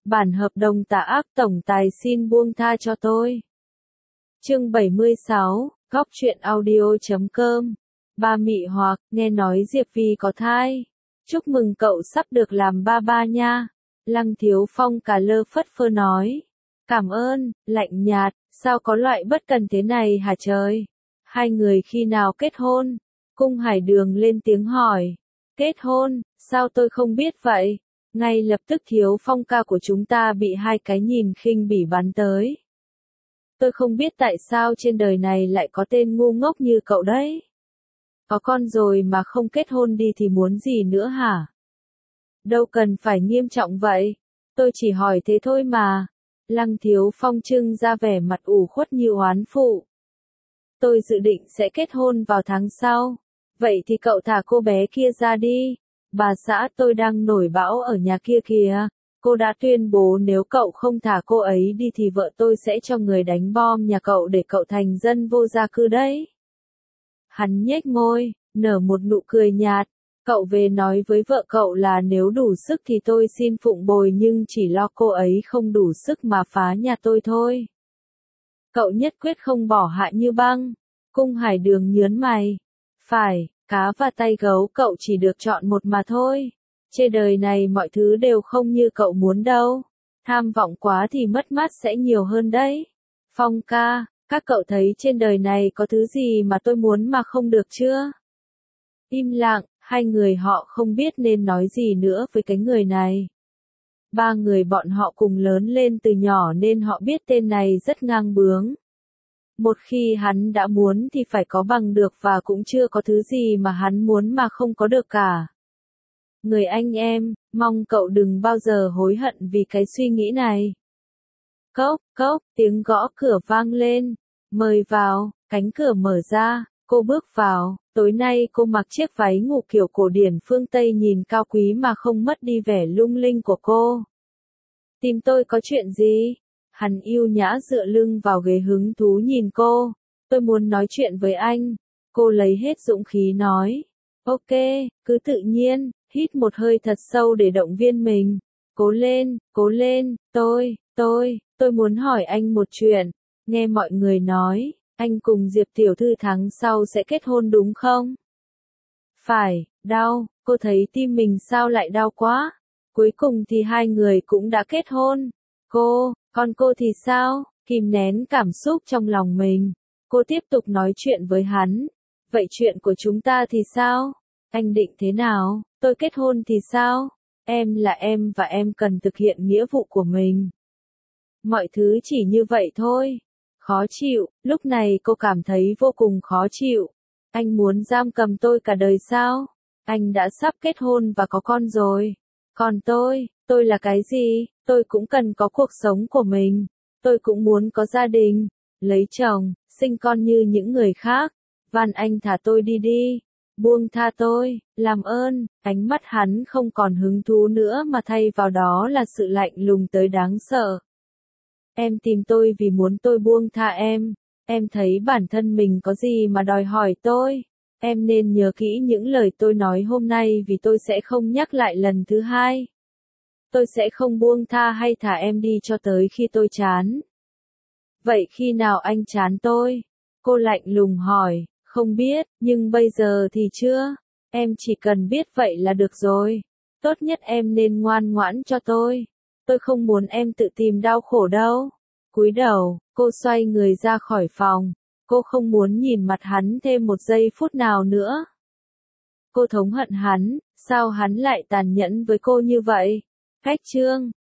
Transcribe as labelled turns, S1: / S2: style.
S1: Bản hợp đồng tà ác tổng tài xin buông tha cho tôi. Chương 76, Góc truyện audio.com. Ba Mị Hoặc, nghe nói Diệp Vi có thai. Chúc mừng cậu sắp được làm ba ba nha. Lăng Thiếu Phong cà lơ phất phơ nói. Cảm ơn, lạnh nhạt, sao có loại bất cần thế này hả trời? Hai người khi nào kết hôn? Cung Hải Đường lên tiếng hỏi. Kết hôn, sao tôi không biết vậy? Ngay lập tức Thiếu Phong ca của chúng ta bị hai cái nhìn khinh bỉ bắn tới. Tôi không biết tại sao trên đời này lại có tên ngu ngốc như cậu đấy. Có con rồi mà không kết hôn đi thì muốn gì nữa hả? Đâu cần phải nghiêm trọng vậy. Tôi chỉ hỏi thế thôi mà. Lăng Thiếu Phong trưng ra vẻ mặt ủ khuất như oán phụ. Tôi dự định sẽ kết hôn vào tháng sau. Vậy thì cậu thả cô bé kia ra đi. Bà xã tôi đang nổi bão ở nhà kia kìa. Cô đã tuyên bố nếu cậu không thả cô ấy đi thì vợ tôi sẽ cho người đánh bom nhà cậu để cậu thành dân vô gia cư đấy. Hắn nhếch môi, nở một nụ cười nhạt. Cậu về nói với vợ cậu là nếu đủ sức thì tôi xin phụng bồi nhưng chỉ lo cô ấy không đủ sức mà phá nhà tôi thôi. Cậu nhất quyết không bỏ Hạ Như Băng. Cung Hải Đường nhớn mày. Phải, cá và tay gấu cậu chỉ được chọn một mà thôi. Trên đời này mọi thứ đều không như cậu muốn đâu. Tham vọng quá thì mất mát sẽ nhiều hơn đấy. Phong ca, các cậu thấy trên đời này có thứ gì mà tôi muốn mà không được chưa? Im lặng, hai người họ không biết nên nói gì nữa với cái người này. Ba người bọn họ cùng lớn lên từ nhỏ nên họ biết tên này rất ngang bướng. Một khi hắn đã muốn thì phải có bằng được và cũng chưa có thứ gì mà hắn muốn mà không có được cả. Người anh em, mong cậu đừng bao giờ hối hận vì cái suy nghĩ này. Cốc, cốc, tiếng gõ cửa vang lên. Mời vào, cánh cửa mở ra, cô bước vào. Tối nay cô mặc chiếc váy ngủ kiểu cổ điển phương Tây nhìn cao quý mà không mất đi vẻ lung linh của cô. Tìm tôi có chuyện gì? Hắn yêu nhã dựa lưng vào ghế hứng thú nhìn cô. Tôi muốn nói chuyện với anh. Cô lấy hết dũng khí nói. Ok, cứ tự nhiên, hít một hơi thật sâu để động viên mình. Cố lên, tôi muốn hỏi anh một chuyện. Nghe mọi người nói, anh cùng Diệp tiểu thư tháng sau sẽ kết hôn đúng không? Phải, đau, cô thấy tim mình sao lại đau quá. Cuối cùng thì hai người cũng đã kết hôn. Còn cô thì sao? Kìm nén cảm xúc trong lòng mình. Cô tiếp tục nói chuyện với hắn. Vậy chuyện của chúng ta thì sao? Anh định thế nào? Tôi kết hôn thì sao? Em là em và em cần thực hiện nghĩa vụ của mình. Mọi thứ chỉ như vậy thôi. Khó chịu, lúc này cô cảm thấy vô cùng khó chịu. Anh muốn giam cầm tôi cả đời sao? Anh đã sắp kết hôn và có con rồi. Còn tôi là cái gì? Tôi cũng cần có cuộc sống của mình. Tôi cũng muốn có gia đình, lấy chồng, sinh con như những người khác. Van anh thả tôi đi đi. Buông tha tôi, làm ơn. Ánh mắt hắn không còn hứng thú nữa mà thay vào đó là sự lạnh lùng tới đáng sợ. Em tìm tôi vì muốn tôi buông tha em. Em thấy bản thân mình có gì mà đòi hỏi tôi. Em nên nhớ kỹ những lời tôi nói hôm nay vì tôi sẽ không nhắc lại lần thứ hai. Tôi sẽ không buông tha hay thả em đi cho tới khi tôi chán. Vậy khi nào anh chán tôi? Cô lạnh lùng hỏi. Không biết, nhưng bây giờ thì chưa. Em chỉ cần biết vậy là được rồi. Tốt nhất em nên ngoan ngoãn cho tôi. Tôi không muốn em tự tìm đau khổ đâu. Cúi đầu, cô xoay người ra khỏi phòng. Cô không muốn nhìn mặt hắn thêm một giây phút nào nữa. Cô thống hận hắn, sao hắn lại tàn nhẫn với cô như vậy? Cách chương